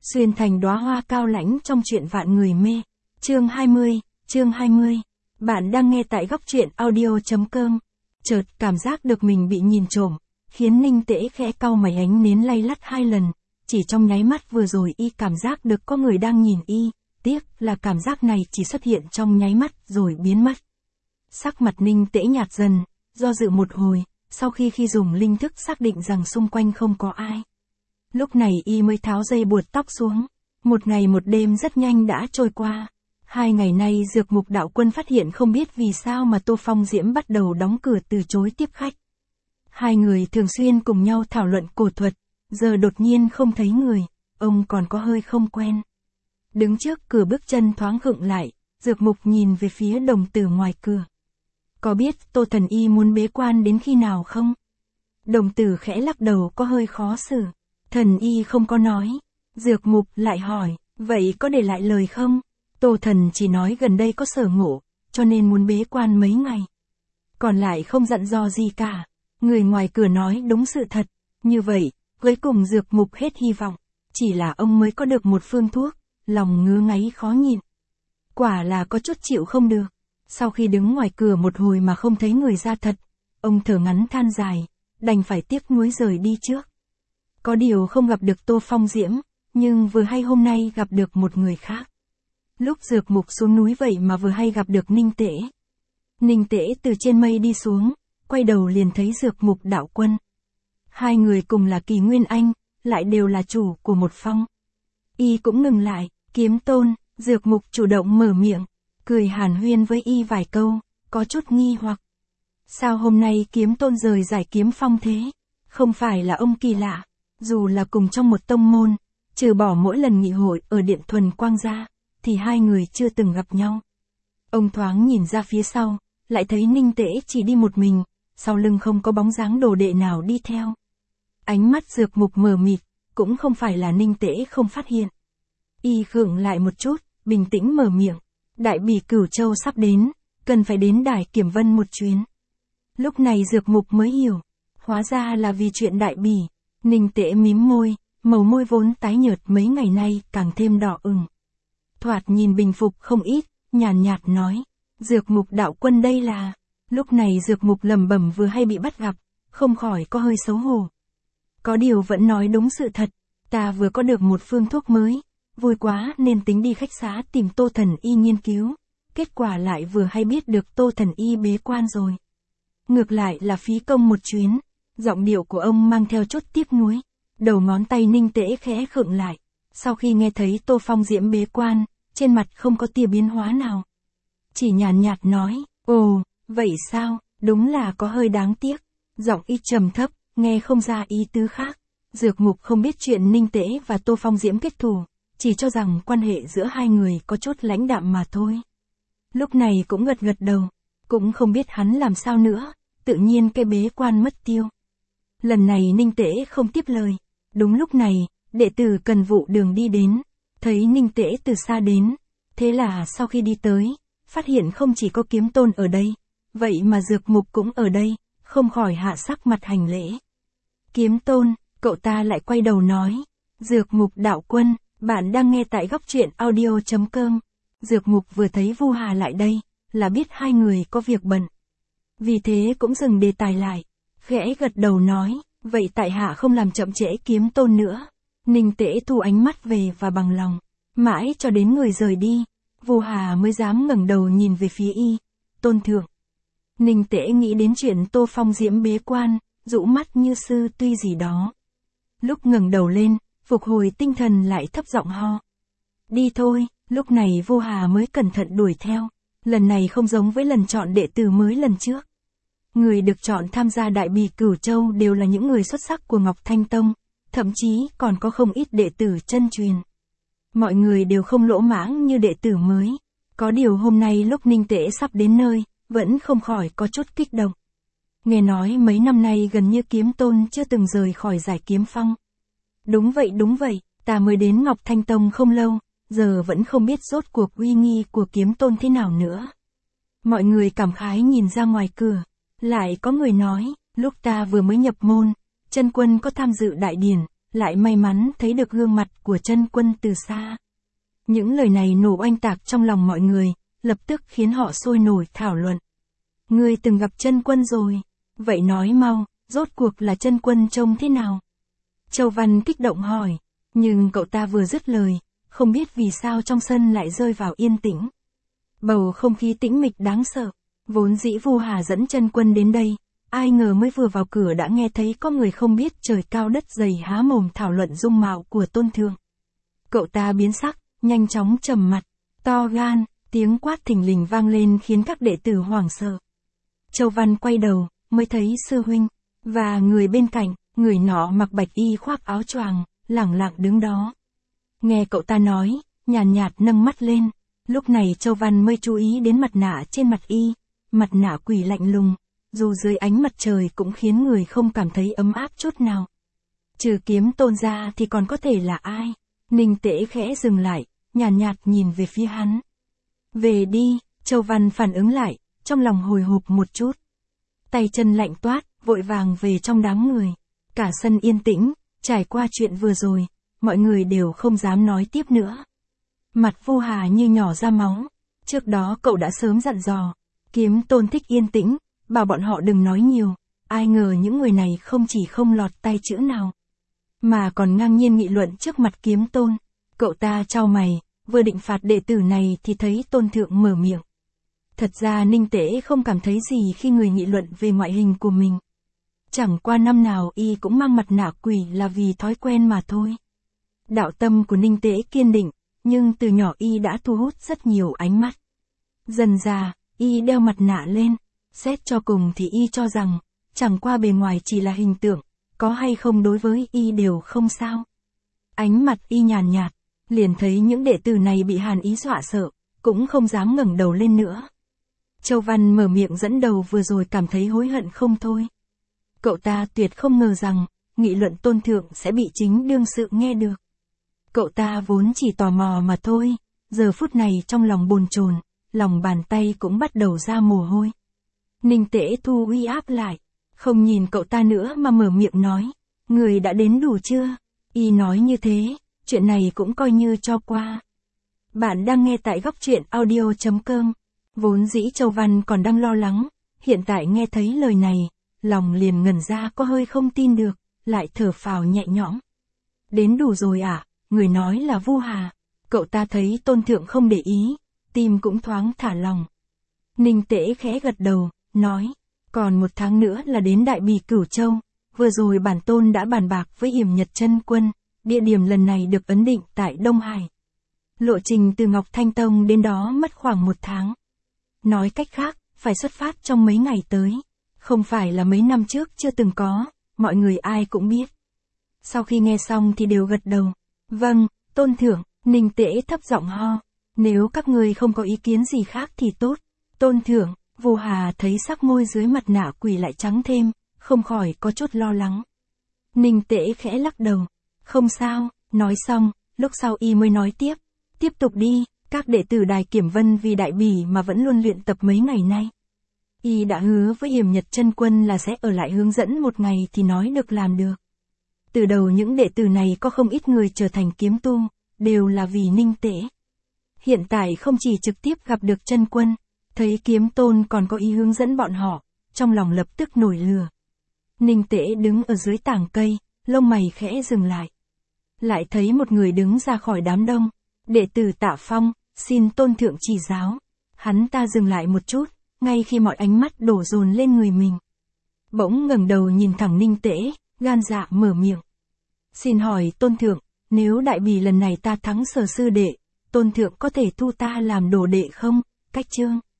Xuyên thành đóa hoa cao lãnh trong truyện vạn người mê. Chương 20. Bạn đang nghe tại góc truyện audio.com. Chợt cảm giác được mình bị nhìn trộm, khiến Ninh Tễ khẽ cau mày, ánh nến lay lắt 2 lần. Chỉ trong nháy mắt vừa rồi y cảm giác được có người đang nhìn y, tiếc là cảm giác này chỉ xuất hiện trong nháy mắt rồi biến mất. Sắc mặt Ninh Tễ nhạt dần, do dự một hồi, sau khi dùng linh thức xác định rằng xung quanh không có ai. Lúc này y mới tháo dây buộc tóc xuống. Một ngày một đêm rất nhanh đã trôi qua. 2 ngày nay Dược Mục đạo quân phát hiện không biết vì sao mà Tô Phong Diễm bắt đầu đóng cửa từ chối tiếp khách. 2 người thường xuyên cùng nhau thảo luận cổ thuật, giờ đột nhiên không thấy người, ông còn có hơi không quen. Đứng trước cửa bước chân thoáng khựng lại, Dược Mục nhìn về phía đồng tử ngoài cửa. Có biết Tô Thần Y muốn bế quan đến khi nào không? Đồng tử khẽ lắc đầu, có hơi khó xử. Thần Y không có nói. Dược Mục lại hỏi, vậy có để lại lời không? Tô Thần chỉ nói gần đây có sở ngộ, cho nên muốn bế quan mấy ngày. Còn lại không dặn dò gì cả. Người ngoài cửa nói đúng sự thật. Như vậy, cuối cùng Dược Mục hết hy vọng. Chỉ là ông mới có được một phương thuốc, lòng ngứa ngáy khó nhịn. Quả là có chút chịu không được. Sau khi đứng ngoài cửa một hồi mà không thấy người ra thật, ông thở ngắn than dài, đành phải tiếc nuối rời đi trước. Có điều không gặp được Tô Phong Diễm, nhưng vừa hay hôm nay gặp được một người khác. Lúc Dược Mục xuống núi vậy mà vừa hay gặp được Ninh Tễ. Ninh Tễ từ trên mây đi xuống, quay đầu liền thấy Dược Mục đạo quân. 2 người cùng là Kỳ Nguyên Anh, lại đều là chủ của một phong. Y cũng ngừng lại, Kiếm Tôn. Dược Mục chủ động mở miệng, cười hàn huyên với y vài câu, có chút nghi hoặc. Sao hôm nay Kiếm Tôn rời giải kiếm phong thế? Không phải là ông kỳ lạ, dù là cùng trong một tông môn, trừ bỏ mỗi lần nghị hội ở Điện Thuần Quang ra, thì 2 người chưa từng gặp nhau. Ông thoáng nhìn ra phía sau, lại thấy Ninh Tễ chỉ đi một mình, sau lưng không có bóng dáng đồ đệ nào đi theo. Ánh mắt Dược Mục mờ mịt, cũng không phải là Ninh Tễ không phát hiện. Y khựng lại một chút, bình tĩnh mở miệng. Đại bỉ Cửu Châu sắp đến, cần phải đến Đài Kiểm Vân một chuyến. Lúc này Dược Mục mới hiểu, hóa ra là vì chuyện đại bỉ. Ninh Tễ mím môi, màu môi vốn tái nhợt mấy ngày nay càng thêm đỏ ửng. Thoạt nhìn bình phục không ít, nhàn nhạt nói, Dược Mục đạo quân đây là... Lúc này Dược Mục lẩm bẩm vừa hay bị bắt gặp, không khỏi có hơi xấu hổ. Có điều vẫn nói đúng sự thật, ta vừa có được một phương thuốc mới. Vui quá nên tính đi khách xá tìm Tô Thần Y nghiên cứu, kết quả lại vừa hay biết được Tô Thần Y bế quan rồi. Ngược lại là phí công một chuyến. Giọng điệu của ông mang theo chút tiếc nuối. Đầu ngón tay Ninh Tễ khẽ khựng lại. Sau khi nghe thấy Tô Phong Diễm bế quan, trên mặt không có tia biến hóa nào. Chỉ nhàn nhạt nói, ồ, vậy sao, đúng là có hơi đáng tiếc. Giọng y trầm thấp, nghe không ra ý tứ khác. Dược Mục không biết chuyện Ninh Tễ và Tô Phong Diễm kết thù, chỉ cho rằng quan hệ giữa 2 người có chút lãnh đạm mà thôi. Lúc này cũng gật gật đầu, cũng không biết hắn làm sao nữa, tự nhiên cái bế quan mất tiêu. Lần này Ninh Tễ không tiếp lời. Đúng lúc này, đệ tử Cần Vụ Đường đi đến, thấy Ninh Tễ từ xa đến, thế là sau khi đi tới, phát hiện không chỉ có Kiếm Tôn ở đây, vậy mà Dược Mục cũng ở đây, không khỏi hạ sắc mặt hành lễ. Kiếm Tôn, cậu ta lại quay đầu nói, Dược Mục đạo quân. Bạn đang nghe tại góc truyện audio.com. Dược Mục vừa thấy Vu Hà lại đây, là biết 2 người có việc bận. Vì thế cũng dừng đề tài lại, khẽ gật đầu nói, vậy tại hạ không làm chậm trễ Kiếm Tôn nữa. Ninh Tễ thu ánh mắt về và bằng lòng, mãi cho đến người rời đi, Vu Hà mới dám ngẩng đầu nhìn về phía y. Tôn thượng. Ninh Tễ nghĩ đến chuyện Tô Phong Diễm bế quan, rũ mắt như sư tuy gì đó. Lúc ngẩng đầu lên, phục hồi tinh thần lại thấp giọng ho. Đi thôi, lúc này Vu Hà mới cẩn thận đuổi theo. Lần này không giống với lần chọn đệ tử mới lần trước. Người được chọn tham gia Đại bỉ Cửu Châu đều là những người xuất sắc của Ngọc Thanh Tông, thậm chí còn có không ít đệ tử chân truyền. Mọi người đều không lỗ mãng như đệ tử mới. Có điều hôm nay lúc Ninh Tễ sắp đến nơi, vẫn không khỏi có chút kích động. Nghe nói mấy năm nay gần như Kiếm Tôn chưa từng rời khỏi giải kiếm phong. Đúng vậy, ta mới đến Ngọc Thanh Tông không lâu, giờ vẫn không biết rốt cuộc uy nghi của Kiếm Tôn thế nào nữa. Mọi người cảm khái nhìn ra ngoài cửa, lại có người nói, lúc ta vừa mới nhập môn, chân quân có tham dự đại điển, lại may mắn thấy được gương mặt của chân quân từ xa. Những lời này nổ oanh tạc trong lòng mọi người, lập tức khiến họ sôi nổi thảo luận. Ngươi từng gặp chân quân rồi, vậy nói mau, rốt cuộc là chân quân trông thế nào? Châu Văn kích động hỏi, nhưng cậu ta vừa dứt lời, không biết vì sao trong sân lại rơi vào yên tĩnh. Bầu không khí tĩnh mịch đáng sợ, vốn dĩ Vu Hà dẫn chân quân đến đây, ai ngờ mới vừa vào cửa đã nghe thấy có người không biết trời cao đất dày há mồm thảo luận dung mạo của Tôn Thượng. Cậu ta biến sắc, nhanh chóng trầm mặt, to gan, tiếng quát thình lình vang lên khiến các đệ tử hoảng sợ. Châu Văn quay đầu, mới thấy sư huynh, và người bên cạnh, người nọ mặc bạch y khoác áo choàng, lẳng lặng đứng đó. Nghe cậu ta nói, nhàn nhạt nâng mắt lên, lúc này Châu Văn mới chú ý đến mặt nạ trên mặt y, mặt nạ quỷ lạnh lùng, dù dưới ánh mặt trời cũng khiến người không cảm thấy ấm áp chút nào. Trừ Kiếm Tôn ra thì còn có thể là ai? Ninh Tễ khẽ dừng lại, nhàn nhạt nhìn về phía hắn. Về đi, Châu Văn phản ứng lại, trong lòng hồi hộp một chút. Tay chân lạnh toát, vội vàng về trong đám người. Cả sân yên tĩnh, trải qua chuyện vừa rồi, mọi người đều không dám nói tiếp nữa. Mặt Vu Hà như nhỏ ra máu. Trước đó cậu đã sớm dặn dò, Kiếm Tôn thích yên tĩnh, bảo bọn họ đừng nói nhiều. Ai ngờ những người này không chỉ không lọt tay chữ nào, mà còn ngang nhiên nghị luận trước mặt Kiếm Tôn. Cậu ta chau mày, vừa định phạt đệ tử này thì thấy Tôn Thượng mở miệng. Thật ra Ninh Tễ không cảm thấy gì khi người nghị luận về ngoại hình của mình. Chẳng qua năm nào y cũng mang mặt nạ quỷ là vì thói quen mà thôi. Đạo tâm của Ninh Tễ kiên định, nhưng từ nhỏ y đã thu hút rất nhiều ánh mắt. Dần dà, y đeo mặt nạ lên, xét cho cùng thì y cho rằng, chẳng qua bề ngoài chỉ là hình tượng, có hay không đối với y đều không sao. Ánh mặt y nhàn nhạt, liền thấy những đệ tử này bị hàn ý dọa sợ, cũng không dám ngẩng đầu lên nữa. Châu Văn mở miệng dẫn đầu vừa rồi cảm thấy hối hận không thôi. Cậu ta tuyệt không ngờ rằng, nghị luận Tôn Thượng sẽ bị chính đương sự nghe được. Cậu ta vốn chỉ tò mò mà thôi, giờ phút này trong lòng bồn chồn, lòng bàn tay cũng bắt đầu ra mồ hôi. Ninh Tễ thu uy áp lại, không nhìn cậu ta nữa mà mở miệng nói, người đã đến đủ chưa? Y nói như thế, chuyện này cũng coi như cho qua. Bạn đang nghe tại góc truyện audio.com. Vốn dĩ Châu Văn còn đang lo lắng, hiện tại nghe thấy lời này, lòng liền ngẩn ra có hơi không tin được, lại thở phào nhẹ nhõm. Đến đủ rồi à, người nói là Vu Hà. Cậu ta thấy Tôn Thượng không để ý, tim cũng thoáng thả lòng. Ninh Tễ khẽ gật đầu, nói, còn 1 tháng nữa là đến Đại Bỉ Cửu Châu, vừa rồi bản tôn đã bàn bạc với Yểm Nhật chân quân, địa điểm lần này được ấn định tại Đông Hải. Lộ trình từ Ngọc Thanh Tông đến đó mất khoảng 1 tháng. Nói cách khác, phải xuất phát trong mấy ngày tới. Không phải là mấy năm trước chưa từng có, mọi người ai cũng biết. Sau khi nghe xong thì đều gật đầu. Vâng, Tôn Thượng, Ninh Tễ thấp giọng ho. Nếu các ngươi không có ý kiến gì khác thì tốt. Tôn Thượng, Vu Hà thấy sắc môi dưới mặt nạ quỷ lại trắng thêm, không khỏi có chút lo lắng. Ninh Tễ khẽ lắc đầu. Không sao, nói xong, lúc sau y mới nói tiếp. Tiếp tục đi, các đệ tử Đài Kiểm Vân vì Đại Bỉ mà vẫn luôn luyện tập mấy ngày nay. Y đã hứa với Yểm Nhật chân quân là sẽ ở lại hướng dẫn 1 ngày thì nói được làm được. Từ đầu những đệ tử này có không ít người trở thành kiếm tu, đều là vì Ninh Tễ. Hiện tại không chỉ trực tiếp gặp được chân quân, thấy Kiếm Tôn còn có ý hướng dẫn bọn họ, trong lòng lập tức nổi lửa. Ninh Tễ đứng ở dưới tảng cây, lông mày khẽ dừng lại. Lại thấy một người đứng ra khỏi đám đông, đệ tử Tạ Phong, xin Tôn Thượng chỉ giáo. Hắn ta dừng lại một chút, ngay khi mọi ánh mắt đổ dồn lên người mình. Bỗng ngẩng đầu nhìn thẳng Ninh Tễ, gan dạ mở miệng. Xin hỏi Tôn Thượng, nếu Đại Bỉ lần này ta thắng Sở sư đệ, Tôn Thượng có thể thu ta làm đồ đệ không? Cách chương.